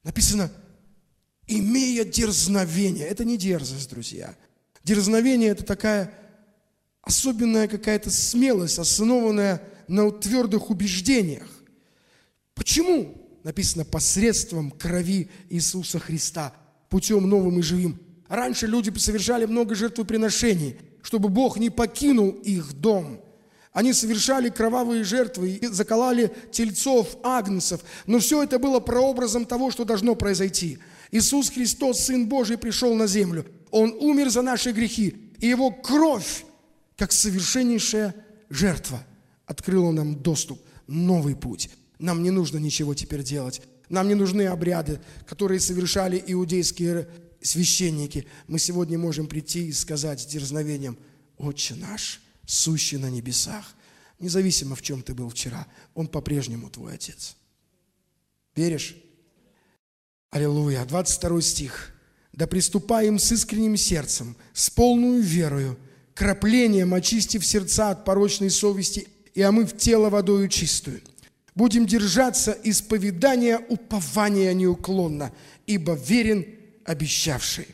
Написано, имея дерзновение. Это не дерзость, друзья. Дерзновение – это такая особенная какая-то смелость, основанная на твердых убеждениях. Почему? Написано, посредством крови Иисуса Христа, путем новым и живым. Раньше люди совершали много жертвоприношений, чтобы Бог не покинул их дом. Они совершали кровавые жертвы, закололи тельцов, агнцев. Но все это было прообразом того, что должно произойти. Иисус Христос, Сын Божий, пришел на землю. Он умер за наши грехи. И Его кровь, как совершеннейшая жертва, открыла нам доступ, новый путь. Нам не нужно ничего теперь делать. Нам не нужны обряды, которые совершали иудейские священники. Мы сегодня можем прийти и сказать с дерзновением: «Отче наш, сущий на небесах». Независимо, в чем ты был вчера, Он по-прежнему твой Отец. Веришь? Аллилуйя. 22 стих. «Да приступаем с искренним сердцем, с полную верою, краплением очистив сердца от порочной совести и омыв тело водою чистую. Будем держаться исповедания упования неуклонно, ибо верен обещавший».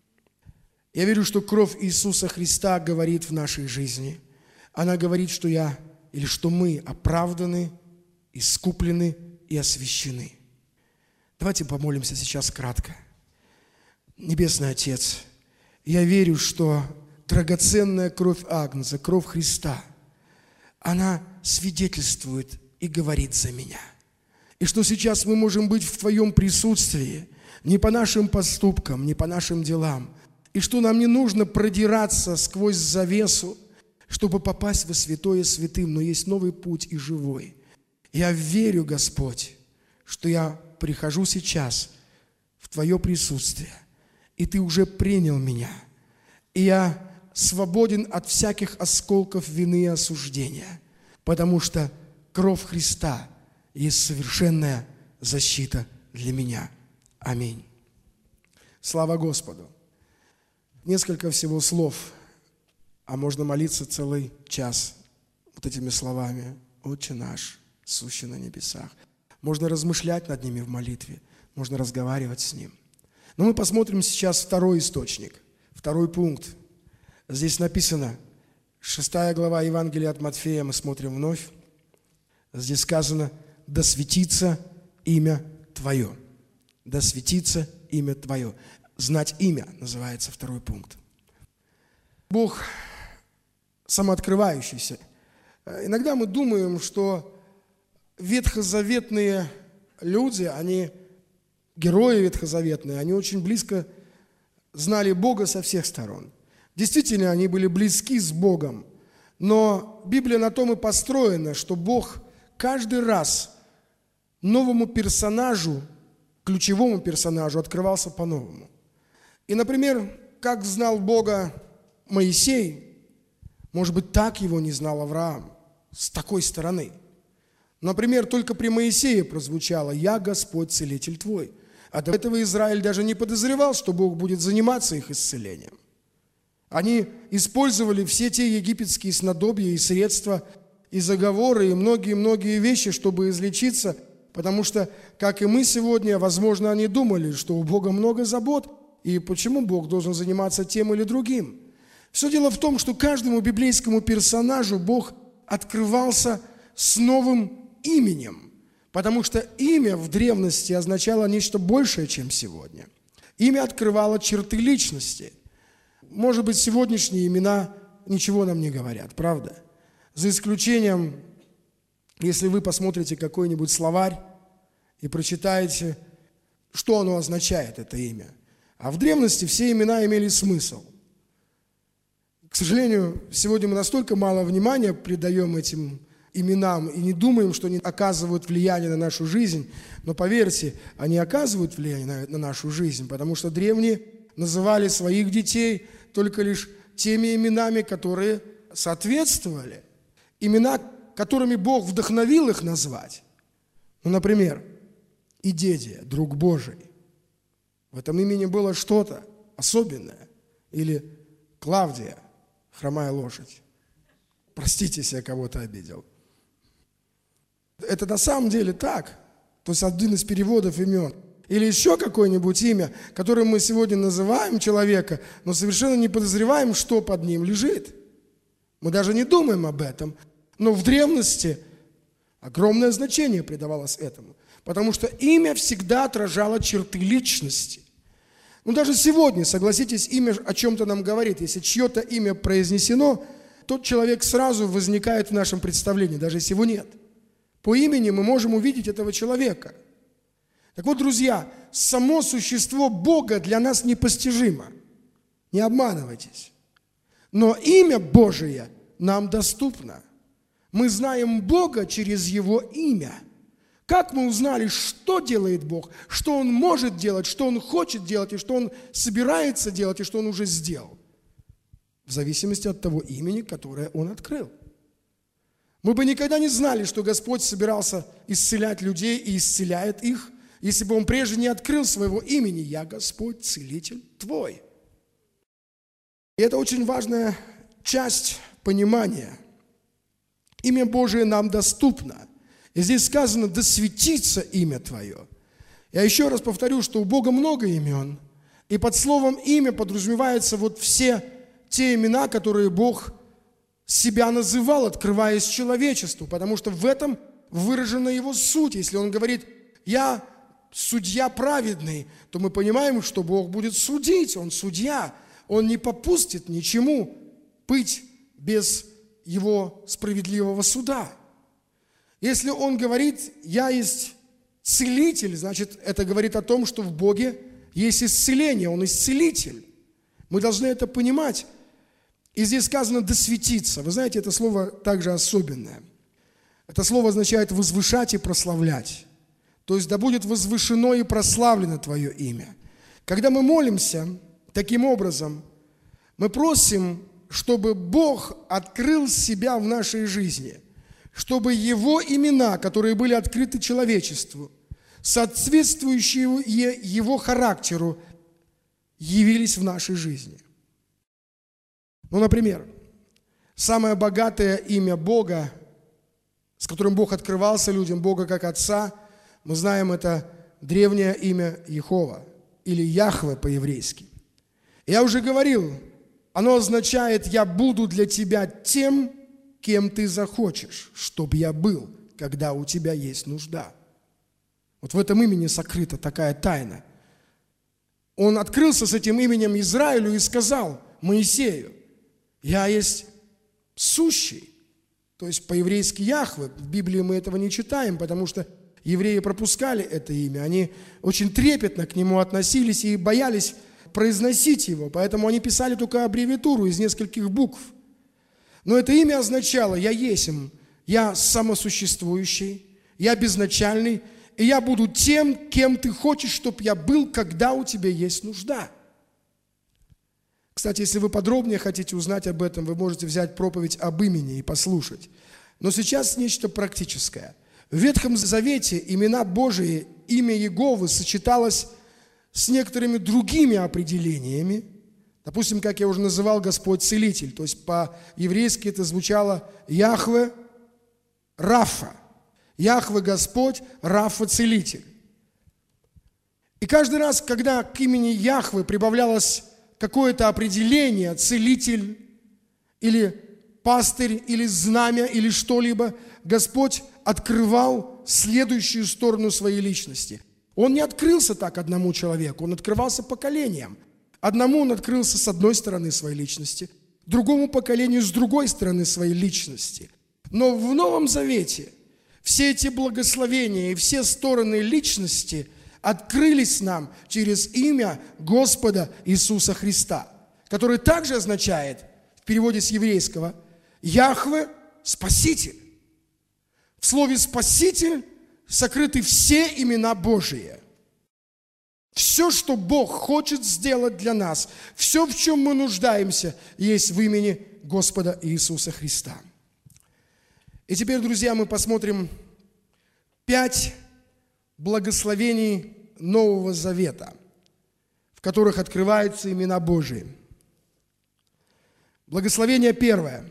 Я верю, что кровь Иисуса Христа говорит в нашей жизни. Она говорит, что что мы оправданы, искуплены и освящены. Давайте помолимся сейчас кратко. Небесный Отец, я верю, что драгоценная кровь Агнца, кровь Христа, она свидетельствует и говорит за меня. И что сейчас мы можем быть в Твоем присутствии, не по нашим поступкам, не по нашим делам, и что нам не нужно продираться сквозь завесу, чтобы попасть во святое святым, но есть новый путь и живой. Я верю, Господь, что я прихожу сейчас в Твое присутствие, и Ты уже принял меня, и я свободен от всяких осколков вины и осуждения, потому что кровь Христа есть совершенная защита для меня. Аминь. Слава Господу. Несколько всего слов, а можно молиться целый час вот этими словами. «Отче наш, сущий на небесах». Можно размышлять над ними в молитве, можно разговаривать с Ним. Но мы посмотрим сейчас второй источник, второй пункт. Здесь написано, 6 глава Евангелия от Матфея, мы смотрим вновь. Здесь сказано: «Да светится имя Твое». «Да светится имя Твое». Знать имя называется второй пункт. Бог самооткрывающийся. Иногда мы думаем, что ветхозаветные люди, они герои ветхозаветные, они очень близко знали Бога со всех сторон. Действительно, они были близки с Богом, но Библия на том и построена, что Бог каждый раз новому персонажу, ключевому персонажу открывался по-новому. И, например, как знал Бога Моисей, может быть, так его не знал Авраам, с такой стороны. Например, только при Моисее прозвучало: «Я Господь, целитель твой». А до этого Израиль даже не подозревал, что Бог будет заниматься их исцелением. Они использовали все те египетские снадобья и средства, и заговоры, и многие-многие вещи, чтобы излечиться, потому что, как и мы сегодня, возможно, они думали, что у Бога много забот, и почему Бог должен заниматься тем или другим. Все дело в том, что каждому библейскому персонажу Бог открывался с новым именем, потому что имя в древности означало нечто большее, чем сегодня. Имя открывало черты личности. Может быть, сегодняшние имена ничего нам не говорят, правда? За исключением, если вы посмотрите какой-нибудь словарь и прочитаете, что оно означает, это имя. А в древности все имена имели смысл. К сожалению, сегодня мы настолько мало внимания придаем этим именам и не думаем, что они оказывают влияние на нашу жизнь. Но поверьте, они оказывают влияние на нашу жизнь, потому что древние называли своих детей только лишь теми именами, которые соответствовали. Имена, которыми Бог вдохновил их назвать. Ну, например, Идедия, друг Божий. В этом имени было что-то особенное. Или Клавдия, хромая лошадь. Простите, если я кого-то обидел. Это на самом деле так. То есть один из переводов имен. или еще какое-нибудь имя, которым мы сегодня называем человека, но совершенно не подозреваем, что под ним лежит. Мы даже не думаем об этом. Но в древности огромное значение придавалось этому, потому что имя всегда отражало черты личности. Ну даже сегодня, согласитесь, имя о чем-то нам говорит. Если чье-то имя произнесено, тот человек сразу возникает в нашем представлении, даже если его нет. По имени мы можем увидеть этого человека. Так вот, друзья, само существо Бога для нас непостижимо. Не обманывайтесь. Но имя Божие нам доступно. Мы знаем Бога через Его имя. Как мы узнали, что делает Бог, что Он может делать, что Он хочет делать, и что Он собирается делать, и что Он уже сделал? В зависимости от того имени, которое Он открыл. Мы бы никогда не знали, что Господь собирался исцелять людей и исцеляет их, если бы Он прежде не открыл своего имени: «Я Господь, целитель твой». И это очень важная часть понимания. Имя Божие нам доступно. И здесь сказано: «Да светится имя Твое». Я еще раз повторю, что у Бога много имен. И под словом «имя» подразумеваются вот все те имена, которые Бог себя называл, открываясь человечеству. Потому что в этом выражена Его суть. Если Он говорит: «Я судья праведный», то мы понимаем, что Бог будет судить. Он судья. Он не попустит ничему быть без Его справедливого суда. Если Он говорит: «Я есть целитель», значит, это говорит о том, что в Боге есть исцеление, Он исцелитель. Мы должны это понимать. И здесь сказано «да светится». Вы знаете, это слово также особенное. Это слово означает возвышать и прославлять. То есть да будет возвышено и прославлено Твое имя. Когда мы молимся таким образом, мы просим, чтобы Бог открыл себя в нашей жизни, чтобы Его имена, которые были открыты человечеству, соответствующие Его характеру, явились в нашей жизни. Ну, например, самое богатое имя Бога, с которым Бог открывался людям, Бога как Отца, мы знаем, это древнее имя Йехова или Яхве по-еврейски. Я уже говорил, оно означает: «Я буду для тебя тем, кем ты захочешь, чтобы я был, когда у тебя есть нужда». Вот в этом имени сокрыта такая тайна. Он открылся с этим именем Израилю и сказал Моисею: «Я есть сущий». То есть по-еврейски Яхве. В Библии мы этого не читаем, потому что евреи пропускали это имя. Они очень трепетно к нему относились и боялись произносить его. Поэтому они писали только аббревиатуру из нескольких букв. Но это имя означало: «Я есмь, я самосуществующий, я безначальный, и я буду тем, кем ты хочешь, чтобы я был, когда у тебя есть нужда». Кстати, если вы подробнее хотите узнать об этом, вы можете взять проповедь об имени и послушать. Но сейчас нечто практическое. В Ветхом Завете имена Божии, имя Иеговы сочеталось с некоторыми другими определениями. Допустим, как я уже называл, Господь Целитель. То есть по-еврейски это звучало Яхве Рафа. Яхве Господь, Рафа Целитель. И каждый раз, когда к имени Яхве прибавлялось какое-то определение, целитель или пастырь, или знамя, или что-либо, Господь открывал следующую сторону своей личности. Он не открылся так одному человеку, он открывался поколениям. Одному он открылся с одной стороны своей личности, другому поколению с другой стороны своей личности. Но в Новом Завете все эти благословения и все стороны личности открылись нам через имя Господа Иисуса Христа, который также означает, в переводе с еврейского, Яхве – Спаситель. В слове «Спаситель» сокрыты все имена Божии. Все, что Бог хочет сделать для нас, все, в чем мы нуждаемся, есть в имени Господа Иисуса Христа. И теперь, друзья, мы посмотрим 5 благословений Нового Завета, в которых открываются имена Божии. Благословение первое.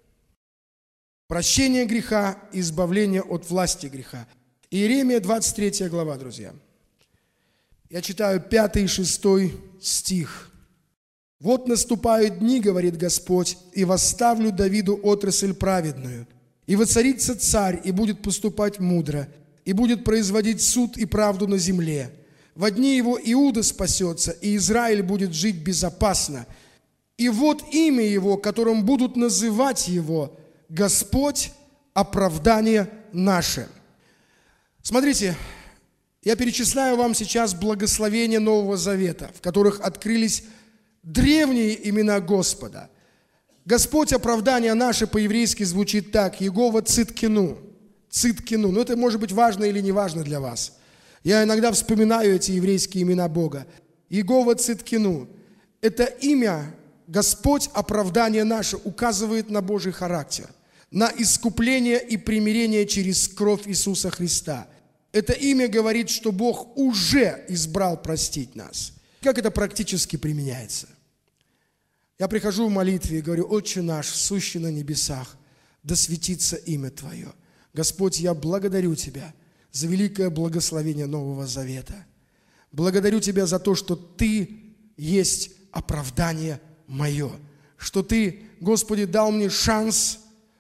Прощение греха, избавление от власти греха. Иеремия, 23 глава, друзья. Я читаю 5 и 6 стих. «Вот наступают дни, говорит Господь, и восставлю Давиду отрасль праведную, и воцарится царь, и будет поступать мудро, и будет производить суд и правду на земле. Во дни его Иуда спасется, и Израиль будет жить безопасно. И вот имя его, которым будут называть его, Господь, оправдание наше». Смотрите, я перечисляю вам сейчас благословения Нового Завета, в которых открылись древние имена Господа. Господь, оправдание наше по-еврейски звучит так: Егова Циткину. Циткину. Но это может быть важно или не важно для вас. Я иногда вспоминаю эти еврейские имена Бога. Егова Циткину. Это имя Господь, оправдание наше, указывает на Божий характер, на искупление и примирение через кровь Иисуса Христа. Это имя говорит, что Бог уже избрал простить нас. Как это практически применяется? Я прихожу в молитве и говорю: «Отче наш, сущий на небесах, да светится имя Твое». Господь, я благодарю Тебя за великое благословение Нового Завета. Благодарю Тебя за то, что Ты есть оправдание мое, что Ты, Господи, дал мне шанс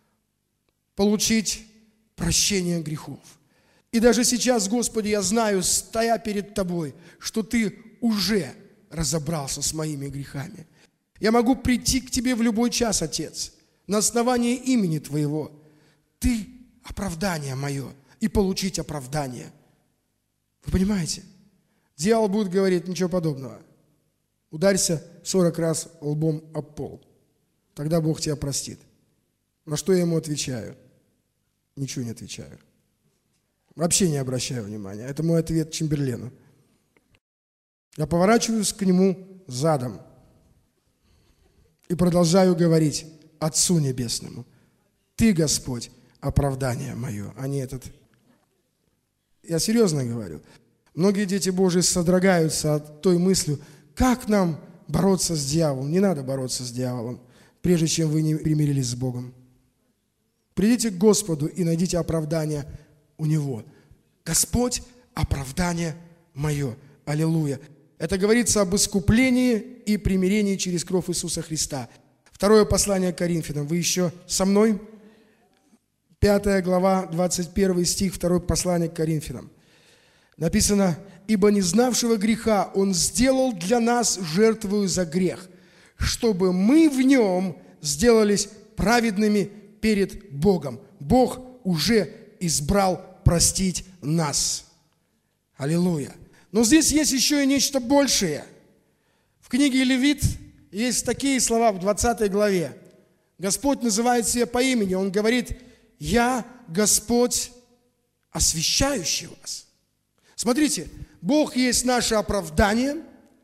получить прощение грехов. И даже сейчас, Господи, я знаю, стоя перед Тобой, что Ты уже разобрался с моими грехами. Я могу прийти к Тебе в любой час, Отец, на основании имени Твоего. Ты – оправдание мое, и получить оправдание. Вы понимаете? Дьявол будет говорить: ничего подобного. Ударься 40 раз лбом об пол. Тогда Бог тебя простит. На что я ему отвечаю? Ничего не отвечаю. Вообще не обращаю внимания. Это мой ответ Чемберлену. Я поворачиваюсь к нему задом и продолжаю говорить: Отцу Небесному, Ты, Господь, оправдание мое, а не этот. Я серьезно говорю. Многие дети Божьи содрогаются от той мыслью: как нам бороться с дьяволом? Не надо бороться с дьяволом, прежде чем вы не примирились с Богом. Придите к Господу и найдите оправдание у Него. Господь, оправдание мое. Аллилуйя. Это говорится об искуплении и примирении через кровь Иисуса Христа. Второе послание к Коринфянам. Вы еще со мной? 5 глава, 21 стих, второе послание к Коринфянам. Написано: «Ибо не знавшего греха Он сделал для нас жертвою за грех, чтобы мы в Нем сделались праведными перед Богом». Бог уже избрал простить нас. Аллилуйя. Но здесь есть еще и нечто большее. В книге Левит есть такие слова в 20 главе. Господь называет себя по имени. Он говорит: «Я Господь, освящающий вас». Смотрите, Бог есть наше оправдание,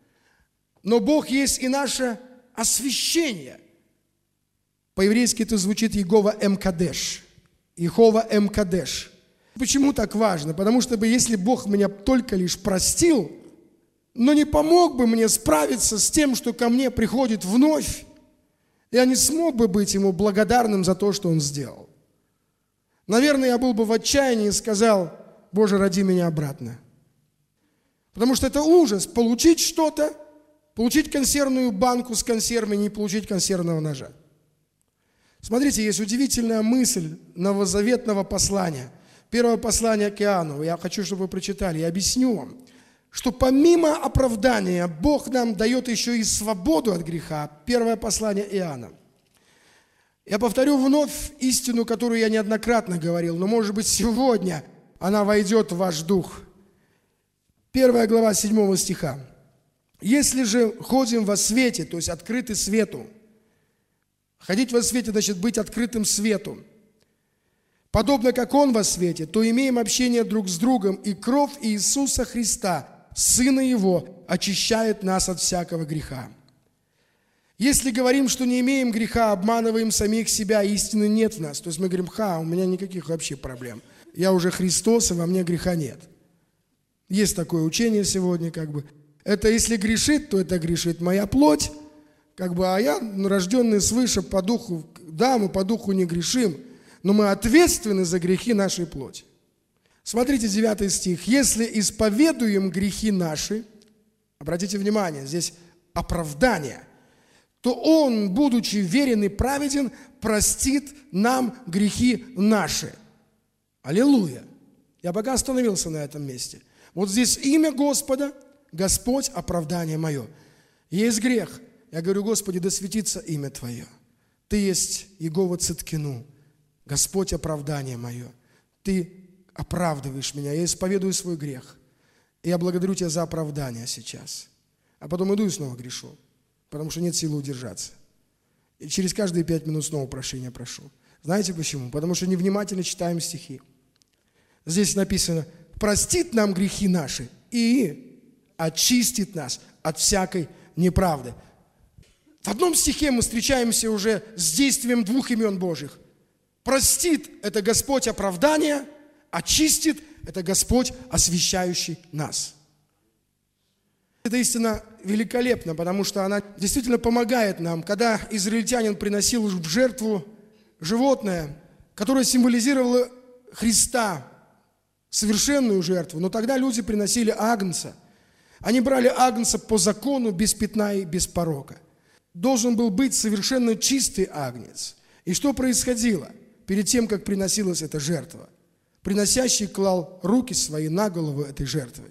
но Бог есть и наше освящение. По-еврейски это звучит Егова Эмкадеш. Иехова Эмкадеш. Почему так важно? Потому что если Бог меня только лишь простил, но не помог бы мне справиться с тем, что ко мне приходит вновь, я не смог бы быть Ему благодарным за то, что Он сделал. Наверное, я был бы в отчаянии и сказал: «Боже, роди меня обратно». Потому что это ужас – получить что-то, получить консервную банку с консервами, не получить консервного ножа. Смотрите, есть удивительная мысль новозаветного послания. Первое послание к Иоанну. Я хочу, чтобы вы прочитали. Я объясню вам, что помимо оправдания Бог нам дает еще и свободу от греха. Первое послание Иоанна. Я повторю вновь истину, которую я неоднократно говорил, но, может быть, сегодня она войдет в ваш дух. 1 глава 7 стиха. «Если же ходим во свете, то есть открыты свету». Ходить во свете значит быть открытым свету. «Подобно как Он во свете, то имеем общение друг с другом, и кровь Иисуса Христа, Сына Его, очищает нас от всякого греха. Если говорим, что не имеем греха, обманываем самих себя, истины нет в нас». То есть мы говорим: у меня никаких вообще проблем. Я уже Христос, и во мне греха нет. Есть такое учение сегодня, Это если грешит, то это грешит моя плоть, а я рожденный свыше по духу. Да, мы по духу не грешим, но мы ответственны за грехи нашей плоти. Смотрите, 9 стих. «Если исповедуем грехи наши, обратите внимание, здесь оправдание, то Он, будучи верен и праведен, простит нам грехи наши. Аллилуйя! Я пока остановился на этом месте. Вот здесь имя Господа, Господь, оправдание мое. Есть грех. Я говорю: Господи, да светится имя Твое. Ты есть Иегова Циткину, Господь, оправдание мое. Ты оправдываешь меня, я исповедую свой грех. И я благодарю Тебя за оправдание сейчас. А потом иду и снова грешу, потому что нет силы удержаться. И через каждые 5 минут снова прощения прошу. Знаете почему? Потому что невнимательно читаем стихи. Здесь написано: простит нам грехи наши и очистит нас от всякой неправды. В одном стихе мы встречаемся уже с действием 2 имен Божьих. Простит – это Господь оправдания, очистит – это Господь, освящающий нас. Эта истина великолепна, потому что она действительно помогает нам. Когда израильтянин приносил в жертву животное, которое символизировало Христа, совершенную жертву, но тогда люди приносили агнца. Они брали агнца по закону, без пятна и без порока. Должен был быть совершенно чистый агнец. И что происходило перед тем, как приносилась эта жертва? Приносящий клал руки свои на голову этой жертвы.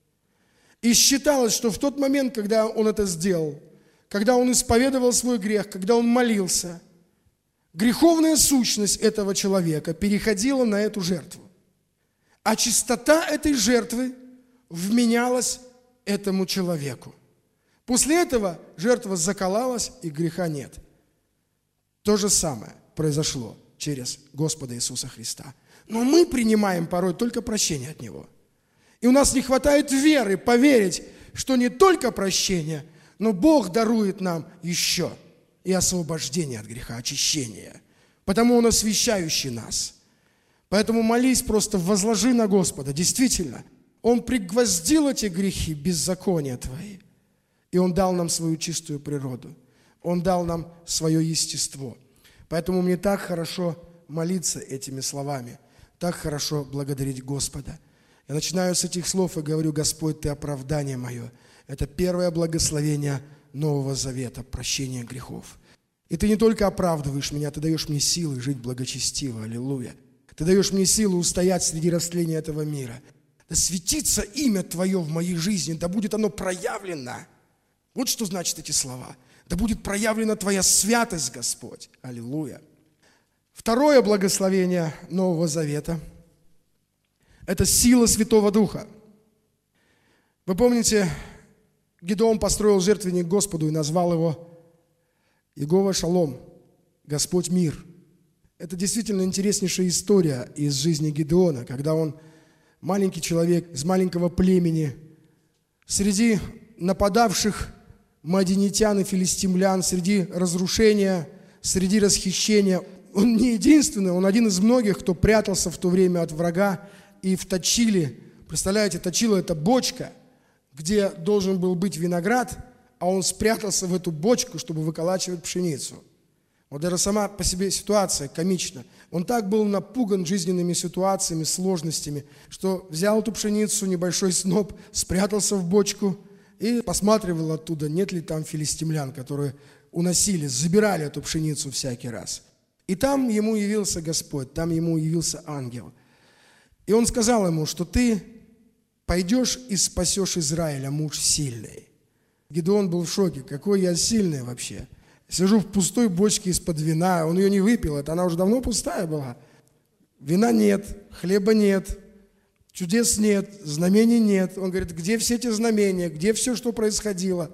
И считалось, что в тот момент, когда он это сделал, когда он исповедовал свой грех, когда он молился, греховная сущность этого человека переходила на эту жертву. А чистота этой жертвы вменялась этому человеку. После этого жертва заколалась, и греха нет. То же самое произошло через Господа Иисуса Христа. Но мы принимаем порой только прощение от Него. И у нас не хватает веры поверить, что не только прощение, но Бог дарует нам еще и освобождение от греха, очищение. Потому Он освящающий нас. Поэтому молись, просто возложи на Господа. Действительно, Он пригвоздил эти грехи, беззакония твои. И Он дал нам свою чистую природу. Он дал нам свое естество. Поэтому мне так хорошо молиться этими словами. Так хорошо благодарить Господа. Я начинаю с этих слов и говорю: Господь, Ты оправдание мое. Это первое благословение Нового Завета, прощение грехов. И Ты не только оправдываешь меня, Ты даешь мне силы жить благочестиво. Аллилуйя. Ты даешь мне силу устоять среди растления этого мира. Да светится имя Твое в моей жизни, да будет оно проявлено. Вот что значит эти слова. Да будет проявлена Твоя святость, Господь. Аллилуйя. Второе благословение Нового Завета – это сила Святого Духа. Вы помните, Гидеон построил жертвенник Господу и назвал его Иегова Шалом, Господь мир. Это действительно интереснейшая история из жизни Гидеона, когда он, маленький человек из маленького племени, среди нападавших мадианитян и филистимлян, среди разрушения, среди расхищения. Он не единственный, он один из многих, кто прятался в то время от врага. И в точиле, представляете, точило – это бочка, где должен был быть виноград, а он спрятался в эту бочку, чтобы выколачивать пшеницу. Вот даже сама по себе ситуация комична. Он так был напуган жизненными ситуациями, сложностями, что взял эту пшеницу, небольшой сноп, спрятался в бочку и посматривал оттуда, нет ли там филистимлян, которые уносили, забирали эту пшеницу всякий раз. И там ему явился Господь, там ему явился ангел. И он сказал ему, что ты пойдешь и спасешь Израиля, муж сильный. Гидеон был в шоке. Какой я сильный вообще. Сижу в пустой бочке из-под вина, он ее не выпил, это она уже давно пустая была. Вина нет, хлеба нет, чудес нет, знамений нет. Он говорит: где все эти знамения, где все, что происходило?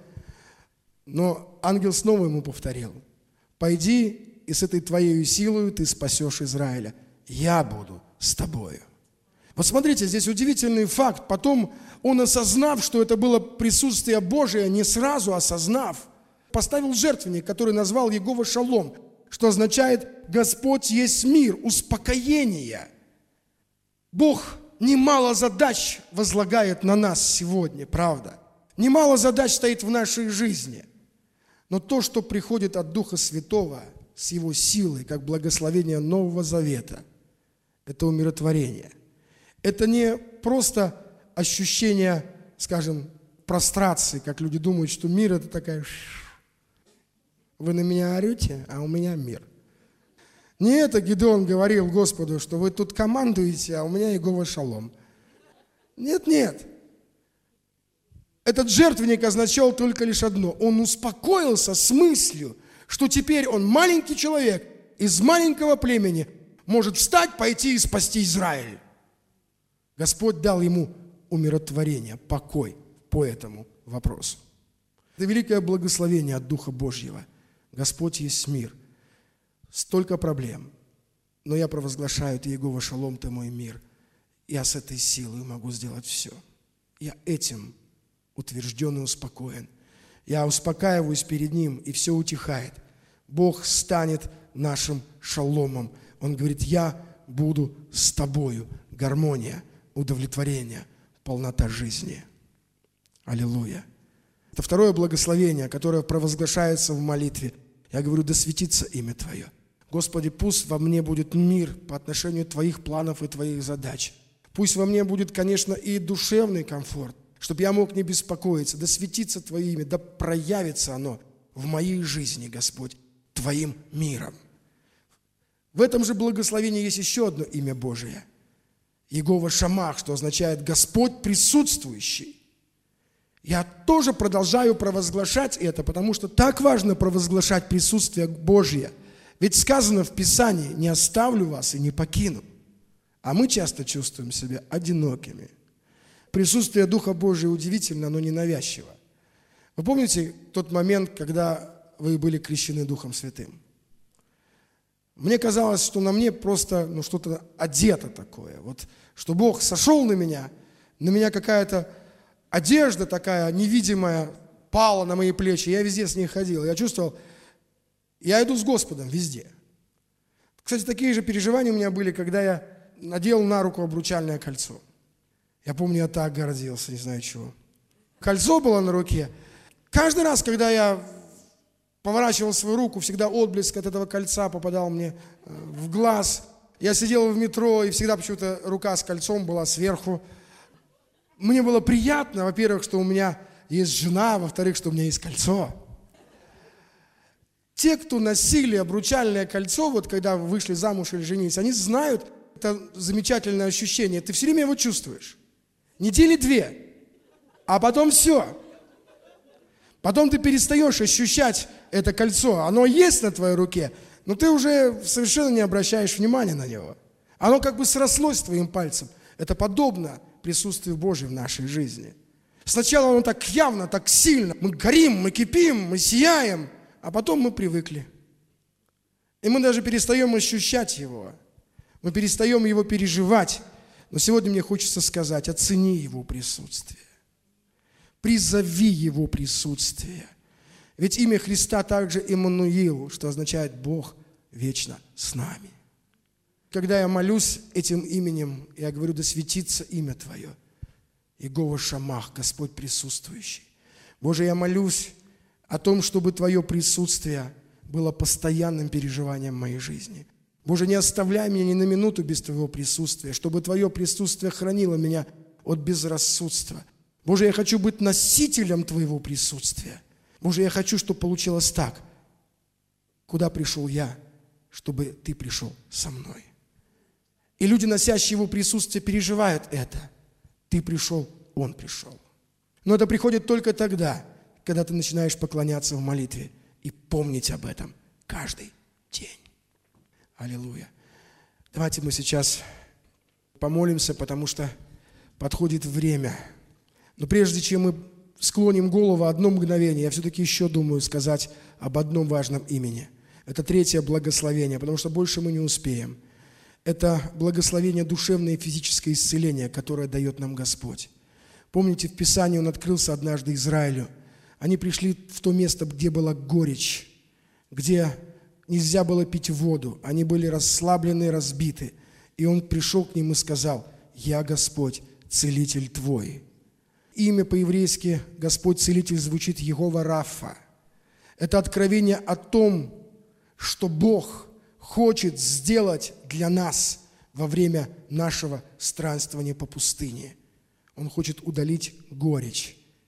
Но ангел снова ему повторил: пойди, и с этой твоей силой ты спасешь Израиля. Я буду с тобою. Вот смотрите, здесь удивительный факт. Потом он, осознав, что это было присутствие Божие, не сразу осознав, поставил жертвенник, который назвал Иегова Шалом, что означает «Господь есть мир», успокоение. Бог немало задач возлагает на нас сегодня, правда? Немало задач стоит в нашей жизни. Но то, что приходит от Духа Святого с Его силой, как благословение Нового Завета, это умиротворение. Это не просто ощущение, скажем, прострации, как люди думают, что мир – это такая... Вы на меня орете, а у меня мир. Не это Гидеон говорил Господу, что вы тут командуете, а у меня Иегова Шалом. Нет. Этот жертвенник означал только лишь одно. Он успокоился с мыслью, что теперь он маленький человек из маленького племени может встать, пойти и спасти Израиль. Господь дал ему умиротворение, покой по этому вопросу. Это великое благословение от Духа Божьего. Господь есть мир. Столько проблем. Но я провозглашаю: Ты Иегова Шалом, Ты мой мир. Я с этой силой могу сделать все. Я этим утвержден и успокоен. Я успокаиваюсь перед Ним, и все утихает. Бог станет нашим шаломом. Он говорит: я буду с тобою. Гармония, удовлетворение, полнота жизни. Аллилуйя. Это второе благословение, которое провозглашается в молитве. Я говорю: да светится имя Твое. Господи, пусть во мне будет мир по отношению Твоих планов и Твоих задач. Пусть во мне будет, конечно, и душевный комфорт, чтобы я мог не беспокоиться. Да светится Твое имя, да проявится оно в моей жизни, Господь, Твоим миром. В этом же благословении есть еще одно имя Божие. Иегова Шамах, что означает «Господь присутствующий». Я тоже продолжаю провозглашать это, потому что так важно провозглашать присутствие Божье. Ведь сказано в Писании: «Не оставлю вас и не покину». А мы часто чувствуем себя одинокими. Присутствие Духа Божьего удивительно, но ненавязчиво. Вы помните тот момент, когда вы были крещены Духом Святым? Мне казалось, что на мне просто что-то одето такое. Вот, что Бог сошел на меня какая-то одежда такая невидимая пала на мои плечи. Я везде с ней ходил. Я чувствовал, я иду с Господом везде. Кстати, такие же переживания у меня были, когда я надел на руку обручальное кольцо. Я помню, я так гордился, не знаю чего. Кольцо было на руке. Каждый раз, когда я поворачивал свою руку, всегда отблеск от этого кольца попадал мне в глаз. Я сидел в метро, и всегда почему-то рука с кольцом была сверху. Мне было приятно, во-первых, что у меня есть жена, во-вторых, что у меня есть кольцо. Те, кто носили обручальное кольцо, вот когда вышли замуж или женились, они знают это замечательное ощущение. Ты все время его чувствуешь. Недели 2, а потом все. Потом ты перестаешь ощущать это кольцо. Оно есть на твоей руке, но ты уже совершенно не обращаешь внимания на него. Оно как бы срослось с твоим пальцем. Это подобно присутствию Божьему в нашей жизни. Сначала оно так явно, так сильно. Мы горим, мы кипим, мы сияем, а потом мы привыкли. И мы даже перестаем ощущать его. Мы перестаем его переживать. Но сегодня мне хочется сказать: оцени его присутствие. Призови его присутствие. Ведь имя Христа также Иммануил, что означает «Бог вечно с нами». Когда я молюсь этим именем, я говорю: да светится имя Твое. Иегова Шамах, Господь присутствующий. Боже, я молюсь о том, чтобы Твое присутствие было постоянным переживанием моей жизни. Боже, не оставляй меня ни на минуту без Твоего присутствия, чтобы Твое присутствие хранило меня от безрассудства. Боже, я хочу быть носителем Твоего присутствия. Боже, я хочу, чтобы получилось так. Куда пришел я, чтобы Ты пришел со мной. И люди, носящие Его присутствие, переживают это. Ты пришел, Он пришел. Но это приходит только тогда, когда ты начинаешь поклоняться в молитве и помнить об этом каждый день. Аллилуйя. Давайте мы сейчас помолимся, потому что подходит время. Но прежде чем мы склоним голову одно мгновение, я все-таки еще думаю сказать об одном важном имени. Это 3-е благословение, потому что больше мы не успеем. Это благословение душевное и физическое исцеление, которое дает нам Господь. Помните, в Писании Он открылся однажды Израилю. Они пришли в то место, где была горечь, где нельзя было пить воду. Они были расслаблены, разбиты. И Он пришел к ним и сказал: «Я Господь, целитель твой». Имя по-еврейски Господь целитель звучит Йехова Рафа. Это откровение о том, что Бог хочет сделать для нас во время нашего странствования по пустыне. Он хочет удалить горечь,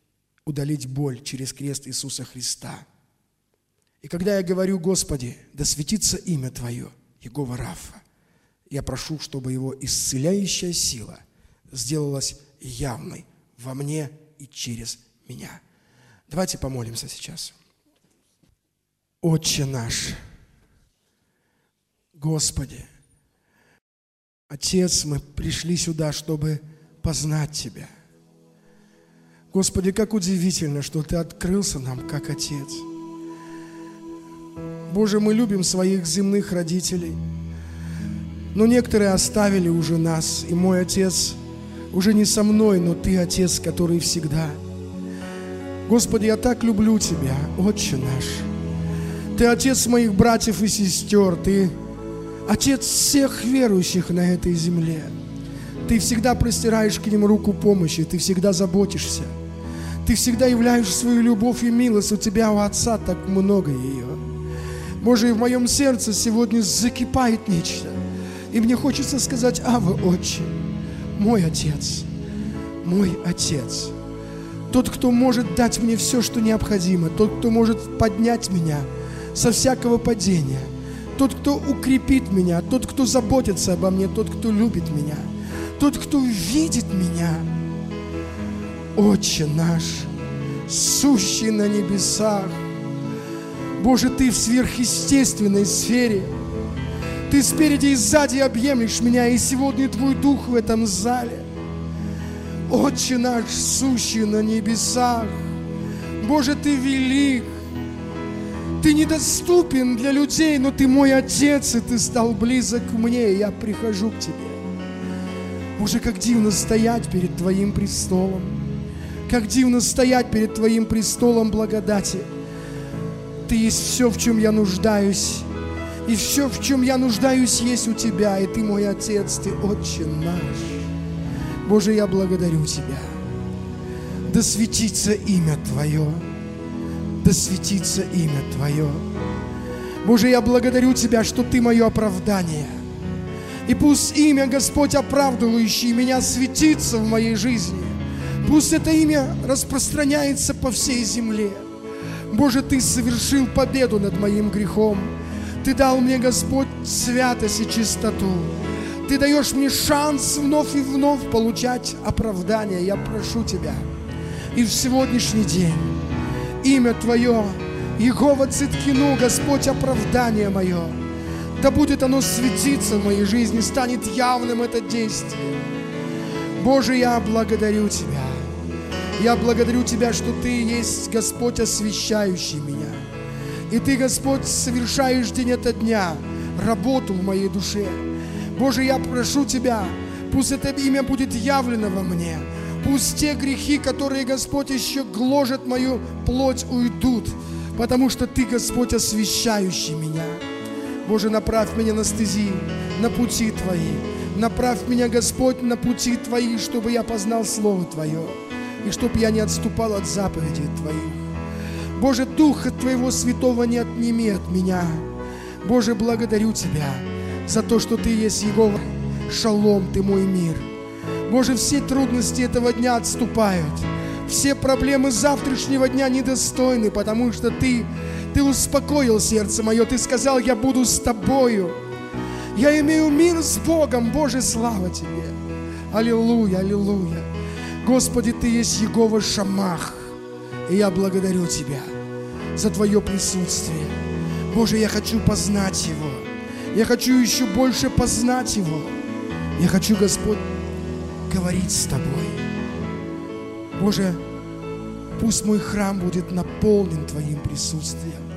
удалить боль через крест Иисуса Христа. И когда я говорю: Господи, да светится имя Твое, Иегова Рафа, я прошу, чтобы Его исцеляющая сила сделалась явной во мне и через меня. Давайте помолимся сейчас. Отче наш, Господи, Отец, мы пришли сюда, чтобы познать Тебя. Господи, как удивительно, что Ты открылся нам как Отец. Боже, мы любим своих земных родителей, но некоторые оставили уже нас, и мой Отец уже не со мной, но Ты Отец, который всегда. Господи, я так люблю Тебя, Отче наш. Ты Отец моих братьев и сестер, Ты Отец всех верующих на этой земле. Ты всегда простираешь к ним руку помощи, Ты всегда заботишься. Ты всегда являешь свою любовь и милость. У Тебя, у Отца, так много ее. Боже, и в моем сердце сегодня закипает нечто. И мне хочется сказать: Авва, Отче, мой Отец, мой Отец. Тот, кто может дать мне все, что необходимо. Тот, кто может поднять меня со всякого падения. Тот, кто укрепит меня, тот, кто заботится обо мне, тот, кто любит меня, тот, кто видит меня. Отче наш, сущий на небесах. Боже, Ты в сверхъестественной сфере. Ты спереди и сзади объемлешь меня, и сегодня Твой Дух в этом зале. Отче наш, сущий на небесах. Боже, Ты велик. Ты недоступен для людей, но Ты мой Отец, и Ты стал близок к мне, и я прихожу к Тебе. Боже, как дивно стоять перед Твоим престолом. Как дивно стоять перед Твоим престолом благодати. Ты есть все, в чем я нуждаюсь. И все, в чем я нуждаюсь, есть у Тебя. И Ты мой Отец, Ты Отче наш. Боже, я благодарю Тебя. Да светится имя Твое. Да светится имя Твое. Боже, я благодарю Тебя, что Ты мое оправдание. И пусть имя, Господь, оправдывающее меня, светится в моей жизни. Пусть это имя распространяется по всей земле. Боже, Ты совершил победу над моим грехом. Ты дал мне, Господь, святость и чистоту. Ты даешь мне шанс вновь и вновь получать оправдание. Я прошу Тебя. И в сегодняшний день имя Твое, Иегова Циткину, Господь, оправдание мое. Да будет оно светиться в моей жизни, станет явным это действие. Боже, я благодарю Тебя. Я благодарю Тебя, что Ты есть, Господь, освящающий меня. И Ты, Господь, совершаешь день ото дня работу в моей душе. Боже, я прошу Тебя, пусть это имя будет явлено во мне. Пусть те грехи, которые, Господь, еще гложат мою плоть, уйдут, потому что Ты, Господь, освящающий меня. Боже, направь меня на стези, на пути Твои. Направь меня, Господь, на пути Твои, чтобы я познал Слово Твое, и чтобы я не отступал от заповедей Твоих. Боже, Духа Твоего Святого не отними от меня. Боже, благодарю Тебя за то, что Ты есть Иегова Шалом, Ты мой мир. Боже, все трудности этого дня отступают. Все проблемы завтрашнего дня недостойны, потому что Ты успокоил сердце мое. Ты сказал: я буду с Тобою. Я имею мир с Богом. Боже, слава Тебе. Аллилуйя, аллилуйя. Господи, Ты есть Иегова Шамах. И я благодарю Тебя за Твое присутствие. Боже, я хочу познать Его. Я хочу еще больше познать Его. Я хочу, Господь, говорить с Тобой. Боже, пусть мой храм будет наполнен Твоим присутствием.